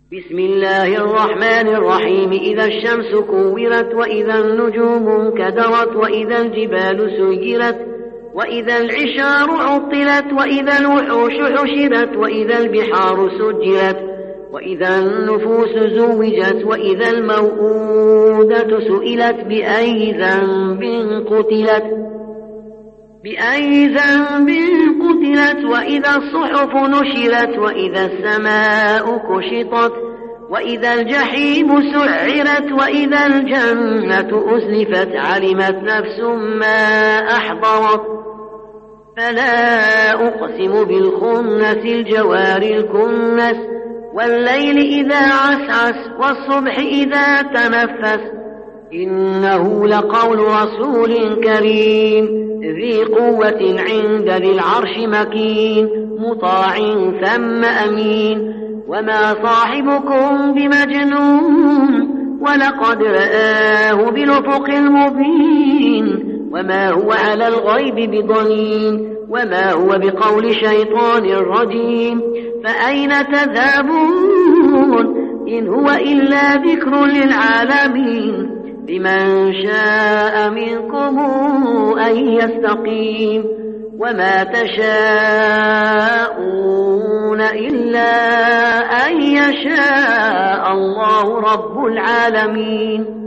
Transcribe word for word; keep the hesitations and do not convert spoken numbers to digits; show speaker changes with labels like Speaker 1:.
Speaker 1: بسم الله الرحمن الرحيم. إذا الشمس كورت وإذا النجوم انكدرت وإذا الجبال سيرت وإذا العشار عطلت وإذا الوحوش حشرت وإذا البحار سجرت وإذا النفوس زوجت وإذا الموءودة سئلت بأي ذنب قتلت بأي ذنب قتلت وإذا الصحف نشرت وإذا السماء كشطت وإذا الجحيم سعرت وإذا الجنة أزلفت علمت نفس ما أحضرت فلا أقسم بالخنس الجوار الكنس والليل إذا عسعس والصبح إذا تنفس إنه لقول رسول كريم ذي قوة عند ذي العرش مكين مطاع ثم أمين وما صاحبكم بمجنون ولقد رآه بالأفق المبين وما هو على الغيب بضنين وما هو بقول شيطان رجيم فأين تذهبون إن هو إلا ذكر للعالمين لمن شاء منكم أن يستقيم وما تشاءون إلا أن يشاء الله رب العالمين.